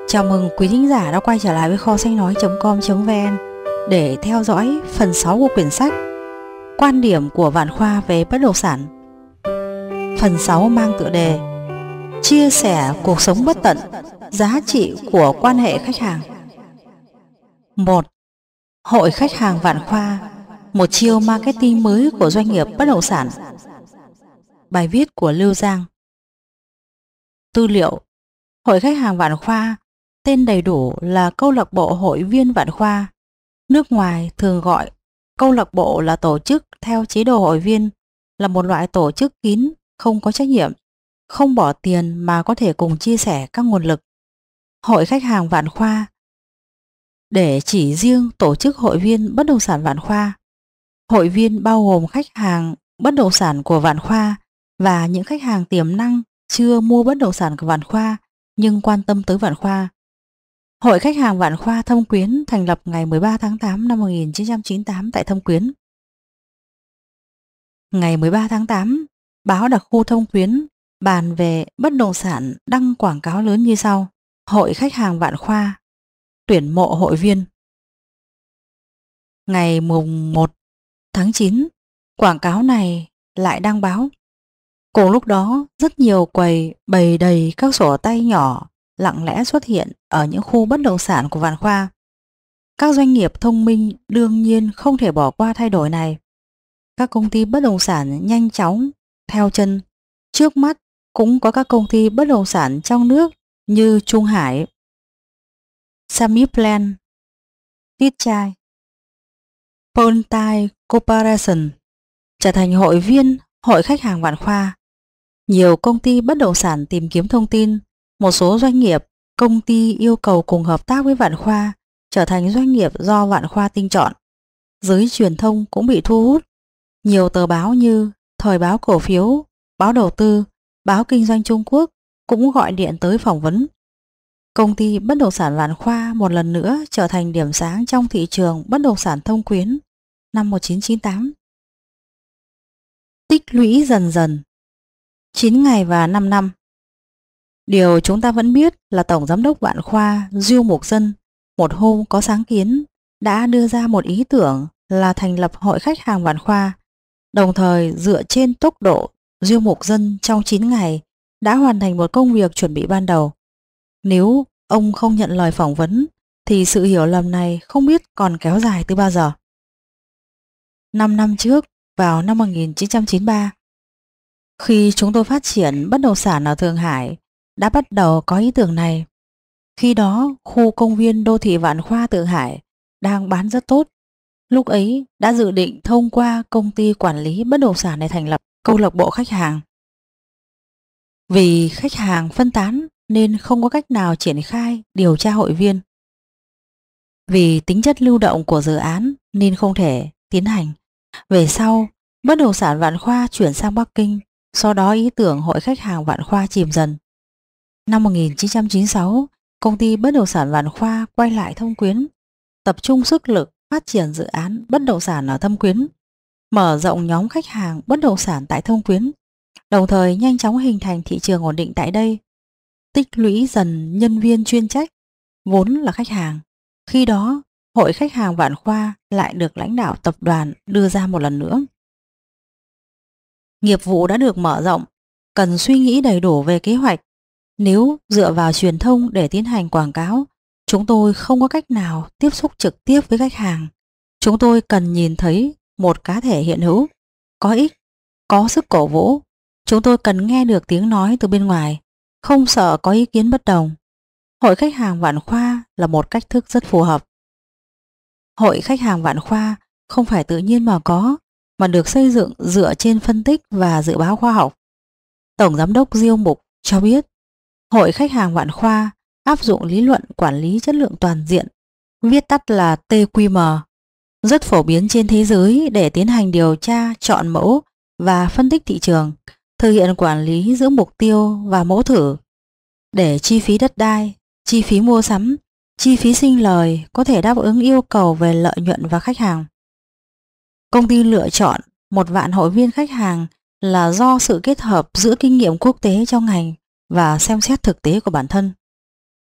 Chào mừng quý thính giả đã quay trở lại với kho sách nói.com.vn để theo dõi phần 6 của quyển sách Quan điểm của Vạn Khoa về bất động sản. Phần 6 mang tựa đề Chia sẻ cuộc sống bất tận, giá trị của quan hệ khách hàng. 1. Hội khách hàng Vạn Khoa, một chiêu marketing mới của doanh nghiệp bất động sản. Bài viết của Lưu Giang. Tư liệu: Hội khách hàng Vạn Khoa, tên đầy đủ là Câu lạc bộ hội viên Vạn Khoa. Nước ngoài thường gọi câu lạc bộ là tổ chức theo chế độ hội viên, là một loại tổ chức kín, không có trách nhiệm, không bỏ tiền mà có thể cùng chia sẻ các nguồn lực. Hội khách hàng Vạn Khoa để chỉ riêng tổ chức hội viên bất động sản Vạn Khoa. Hội viên bao gồm khách hàng bất động sản của Vạn Khoa và những khách hàng tiềm năng chưa mua bất động sản của Vạn Khoa nhưng quan tâm tới Vạn Khoa. Hội khách hàng Vạn Khoa Thâm Quyến thành lập ngày 13 tháng 8 năm 1998 tại Thâm Quyến. Ngày 13 tháng 8, báo đặc khu Thâm Quyến bàn về bất động sản đăng quảng cáo lớn như sau: Hội khách hàng Vạn Khoa tuyển mộ hội viên. Ngày mùng 1 tháng 9, quảng cáo này lại đăng báo. Cùng lúc đó, rất nhiều quầy bày đầy các sổ tay nhỏ lặng lẽ xuất hiện ở những khu bất động sản của Vạn Khoa. Các doanh nghiệp thông minh đương nhiên không thể bỏ qua thay đổi này. Các công ty bất động sản nhanh chóng theo chân. Trước mắt cũng có các công ty bất động sản trong nước như Trung Hải, Samiplan, Titchai, Pontai Corporation trở thành hội viên Hội khách hàng Vạn Khoa. Nhiều công ty bất động sản tìm kiếm thông tin, một số doanh nghiệp, công ty yêu cầu cùng hợp tác với Vạn Khoa, trở thành doanh nghiệp do Vạn Khoa tinh chọn. Giới truyền thông cũng bị thu hút. Nhiều tờ báo như Thời báo cổ phiếu, Báo đầu tư, Báo kinh doanh Trung Quốc cũng gọi điện tới phỏng vấn. Công ty bất động sản Vạn Khoa một lần nữa trở thành điểm sáng trong thị trường bất động sản Thâm Quyến năm 1998. Tích lũy dần dần. 9 ngày và 5 năm. Điều chúng ta vẫn biết là Tổng Giám đốc Vạn Khoa Diêu Mục Dân một hôm có sáng kiến đã đưa ra một ý tưởng là thành lập Hội khách hàng Vạn Khoa. Đồng thời dựa trên tốc độ, Diêu Mục Dân trong 9 ngày đã hoàn thành một công việc chuẩn bị ban đầu. Nếu ông không nhận lời phỏng vấn thì sự hiểu lầm này không biết còn kéo dài tới bao giờ. 5 năm trước, vào năm 1993, khi chúng tôi phát triển bất động sản ở Thượng Hải, đã bắt đầu có ý tưởng này. Khi đó, khu công viên đô thị Vạn Khoa Thượng Hải đang bán rất tốt. Lúc ấy đã dự định thông qua công ty quản lý bất động sản để thành lập câu lạc bộ khách hàng. Vì khách hàng phân tán nên không có cách nào triển khai điều tra hội viên. Vì tính chất lưu động của dự án nên không thể tiến hành. Về sau, bất động sản Vạn Khoa chuyển sang Bắc Kinh, sau đó ý tưởng Hội khách hàng Vạn Khoa chìm dần. Năm 1996, công ty bất động sản Vạn Khoa quay lại Thâm Quyến, tập trung sức lực phát triển dự án bất động sản ở Thâm Quyến, mở rộng nhóm khách hàng bất động sản tại Thâm Quyến, đồng thời nhanh chóng hình thành thị trường ổn định tại đây. Tích lũy dần nhân viên chuyên trách, vốn là khách hàng. Khi đó, Hội khách hàng Vạn Khoa lại được lãnh đạo tập đoàn đưa ra một lần nữa. Nghiệp vụ đã được mở rộng, cần suy nghĩ đầy đủ về kế hoạch. Nếu dựa vào truyền thông để tiến hành quảng cáo, chúng tôi không có cách nào tiếp xúc trực tiếp với khách hàng. Chúng tôi cần nhìn thấy một cá thể hiện hữu, có ích, có sức cổ vũ. Chúng tôi cần nghe được tiếng nói từ bên ngoài, không sợ có ý kiến bất đồng. Hội khách hàng Vạn Khoa là một cách thức rất phù hợp. Hội khách hàng Vạn Khoa không phải tự nhiên mà có, mà được xây dựng dựa trên phân tích và dự báo khoa học. Tổng Giám đốc Diêu Mục cho biết, Hội khách hàng Vạn Khoa áp dụng lý luận quản lý chất lượng toàn diện, viết tắt là TQM, rất phổ biến trên thế giới để tiến hành điều tra, chọn mẫu và phân tích thị trường, thực hiện quản lý giữa mục tiêu và mẫu thử, để chi phí đất đai, chi phí mua sắm, chi phí sinh lời có thể đáp ứng yêu cầu về lợi nhuận và khách hàng. Công ty lựa chọn 1.000.000 hội viên khách hàng là do sự kết hợp giữa kinh nghiệm quốc tế trong ngành và xem xét thực tế của bản thân.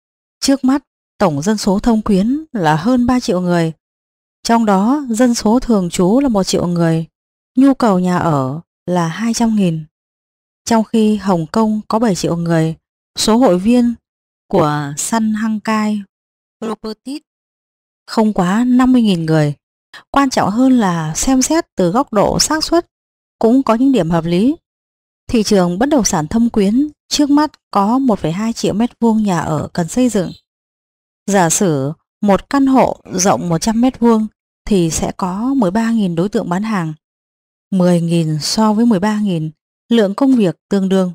Trước mắt, tổng dân số Thông Quyến là hơn 3 triệu người, trong đó dân số thường trú là 1 triệu người, nhu cầu nhà ở là 200.000. Trong khi Hồng Kông có 7 triệu người, số hội viên của Sun Hăng Kai Properties không quá 50.000 người. Quan trọng hơn là xem xét từ góc độ xác suất cũng có những điểm hợp lý. Thị trường bất động sản Thâm Quyến trước mắt có 1,2 triệu mét vuông nhà ở cần xây dựng. Giả sử một căn hộ rộng 100 mét vuông thì sẽ có 13.000 đối tượng bán hàng. 10.000 so với 13.000, lượng công việc tương đương.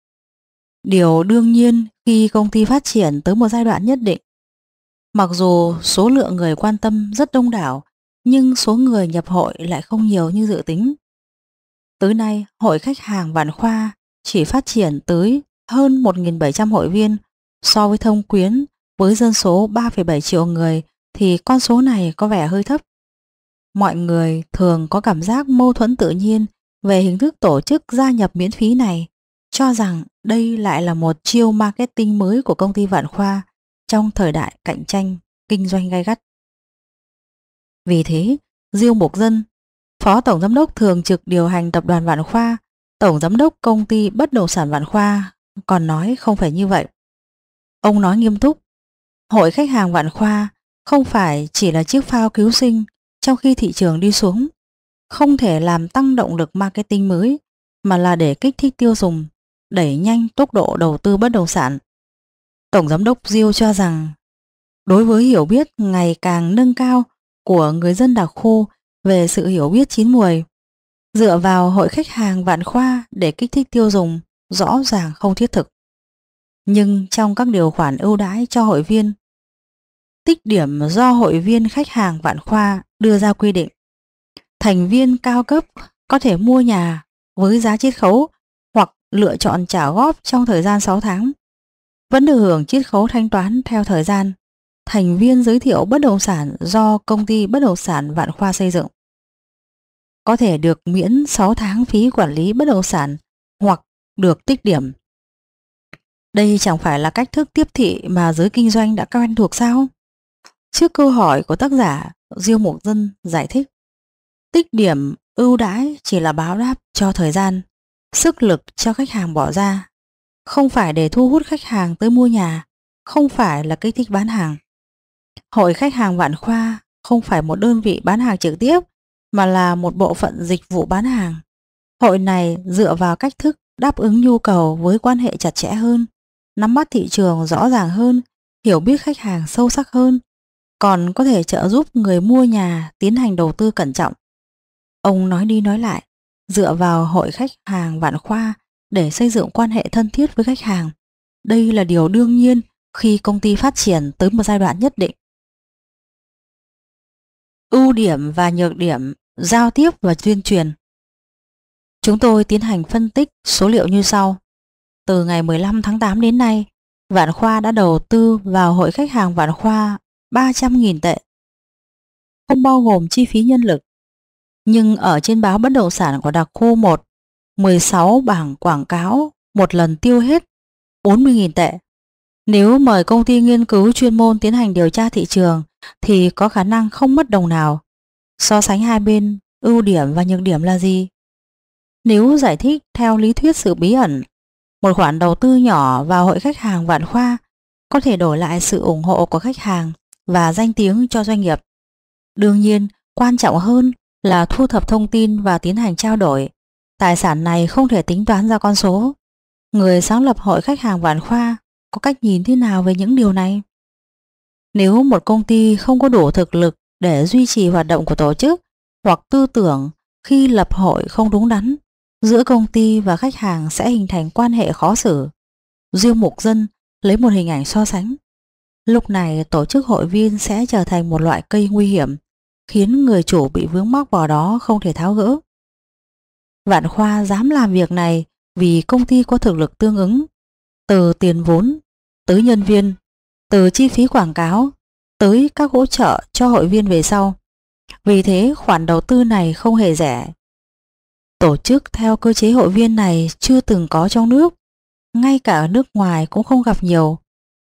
Điều đương nhiên khi công ty phát triển tới một giai đoạn nhất định, mặc dù số lượng người quan tâm rất đông đảo, nhưng số người nhập hội lại không nhiều như dự tính. Tới nay, hội khách hàng Vạn Khoa chỉ phát triển tới hơn 1.700 hội viên. So với Thông Quyến với dân số 3,7 triệu người thì con số này có vẻ hơi thấp. Mọi người thường có cảm giác mâu thuẫn tự nhiên về hình thức tổ chức gia nhập miễn phí này, cho rằng đây lại là một chiêu marketing mới của công ty Vạn Khoa trong thời đại cạnh tranh kinh doanh gay gắt. Vì thế, Diêu Mục Dân, Phó Tổng Giám đốc thường trực điều hành tập đoàn Vạn Khoa, Tổng Giám đốc công ty bất động sản Vạn Khoa còn nói không phải như vậy. Ông nói nghiêm túc, hội khách hàng Vạn Khoa không phải chỉ là chiếc phao cứu sinh trong khi thị trường đi xuống, không thể làm tăng động lực marketing mới, mà là để kích thích tiêu dùng, đẩy nhanh tốc độ đầu tư bất động sản. Tổng Giám đốc Diêu cho rằng, đối với hiểu biết ngày càng nâng cao của người dân đặc khu về sự hiểu biết chín muồi, dựa vào hội khách hàng Vạn Khoa để kích thích tiêu dùng rõ ràng không thiết thực. Nhưng trong các điều khoản ưu đãi cho hội viên, tích điểm do hội viên khách hàng Vạn Khoa đưa ra quy định, thành viên cao cấp có thể mua nhà với giá chiết khấu hoặc lựa chọn trả góp trong thời gian 6 tháng, vẫn được hưởng chiết khấu thanh toán theo thời gian. Thành viên giới thiệu bất động sản do công ty bất động sản Vạn Khoa xây dựng có thể được miễn 6 tháng phí quản lý bất động sản hoặc được tích điểm. Đây chẳng phải là cách thức tiếp thị mà giới kinh doanh đã quen thuộc sao? Trước câu hỏi của tác giả, Diêu Mục Dân giải thích, tích điểm ưu đãi chỉ là báo đáp cho thời gian, sức lực cho khách hàng bỏ ra, không phải để thu hút khách hàng tới mua nhà, không phải là kích thích bán hàng. Hội khách hàng Vạn Khoa không phải một đơn vị bán hàng trực tiếp, mà là một bộ phận dịch vụ bán hàng. Hội này dựa vào cách thức đáp ứng nhu cầu với quan hệ chặt chẽ hơn, nắm bắt thị trường rõ ràng hơn, hiểu biết khách hàng sâu sắc hơn, còn có thể trợ giúp người mua nhà tiến hành đầu tư cẩn trọng. Ông nói đi nói lại, dựa vào hội khách hàng Vạn Khoa để xây dựng quan hệ thân thiết với khách hàng. Đây là điều đương nhiên khi công ty phát triển tới một giai đoạn nhất định. Ưu điểm và nhược điểm, giao tiếp và tuyên truyền. Chúng tôi tiến hành phân tích số liệu như sau. Từ ngày 15 tháng 8 đến nay, Vạn Khoa đã đầu tư vào hội khách hàng Vạn Khoa 300.000 tệ, không bao gồm chi phí nhân lực. Nhưng ở trên báo bất động sản của đặc khu 1, 16 bảng quảng cáo một lần tiêu hết 40.000 tệ. Nếu mời công ty nghiên cứu chuyên môn tiến hành điều tra thị trường thì có khả năng không mất đồng nào. So sánh hai bên, ưu điểm và nhược điểm là gì? Nếu giải thích theo lý thuyết sự bí ẩn, một khoản đầu tư nhỏ vào hội khách hàng Vạn Khoa có thể đổi lại sự ủng hộ của khách hàng và danh tiếng cho doanh nghiệp. Đương nhiên, quan trọng hơn là thu thập thông tin và tiến hành trao đổi. Tài sản này không thể tính toán ra con số. Người sáng lập hội khách hàng Vạn Khoa có cách nhìn thế nào về những điều này? Nếu một công ty không có đủ thực lực để duy trì hoạt động của tổ chức, hoặc tư tưởng khi lập hội không đúng đắn, giữa công ty và khách hàng sẽ hình thành quan hệ khó xử. Diêu Mục Dân lấy một hình ảnh so sánh. Lúc này tổ chức hội viên sẽ trở thành một loại cây nguy hiểm, khiến người chủ bị vướng mắc vào đó không thể tháo gỡ. Vạn Khoa dám làm việc này vì công ty có thực lực tương ứng, từ tiền vốn tới nhân viên, từ chi phí quảng cáo tới các hỗ trợ cho hội viên về sau. Vì thế khoản đầu tư này không hề rẻ. Tổ chức theo cơ chế hội viên này chưa từng có trong nước, ngay cả ở nước ngoài cũng không gặp nhiều.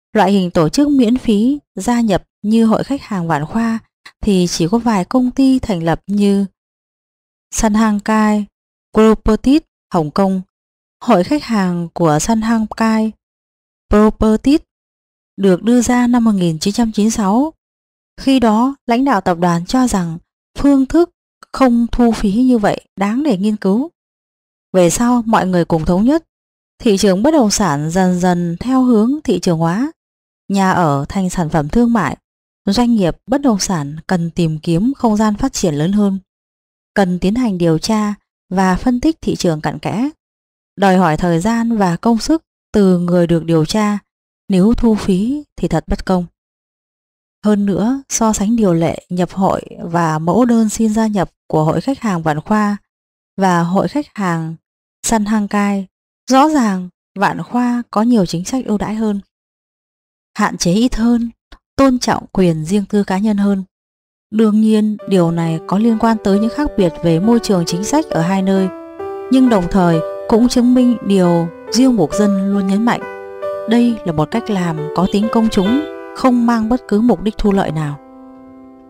Loại hình tổ chức miễn phí gia nhập như Hội Khách hàng Vạn Khoa thì chỉ có vài công ty thành lập như Sunhang-kai Properties Hồng Kông. Hội khách hàng của Sunhang-kai Properties được đưa ra năm 1996. Khi đó, lãnh đạo tập đoàn cho rằng phương thức không thu phí như vậy đáng để nghiên cứu. Về sau, mọi người cùng thống nhất, thị trường bất động sản dần dần theo hướng thị trường hóa, nhà ở thành sản phẩm thương mại, doanh nghiệp bất động sản cần tìm kiếm không gian phát triển lớn hơn, cần tiến hành điều tra và phân tích thị trường cặn kẽ, đòi hỏi thời gian và công sức từ người được điều tra, nếu thu phí thì thật bất công. Hơn nữa, so sánh điều lệ nhập hội và mẫu đơn xin gia nhập của Hội Khách hàng Vạn Khoa và Hội Khách hàng Sunhang-kai, rõ ràng Vạn Khoa có nhiều chính sách ưu đãi hơn, hạn chế ít hơn, tôn trọng quyền riêng tư cá nhân hơn. Đương nhiên, điều này có liên quan tới những khác biệt về môi trường chính sách ở hai nơi, nhưng đồng thời cũng chứng minh điều Diêu Mục Dân luôn nhấn mạnh. Đây là một cách làm có tính công chúng, không mang bất cứ mục đích thu lợi nào.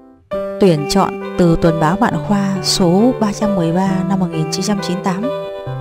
Tuyển chọn từ Tuần báo Vạn Khoa số 313 năm 1998.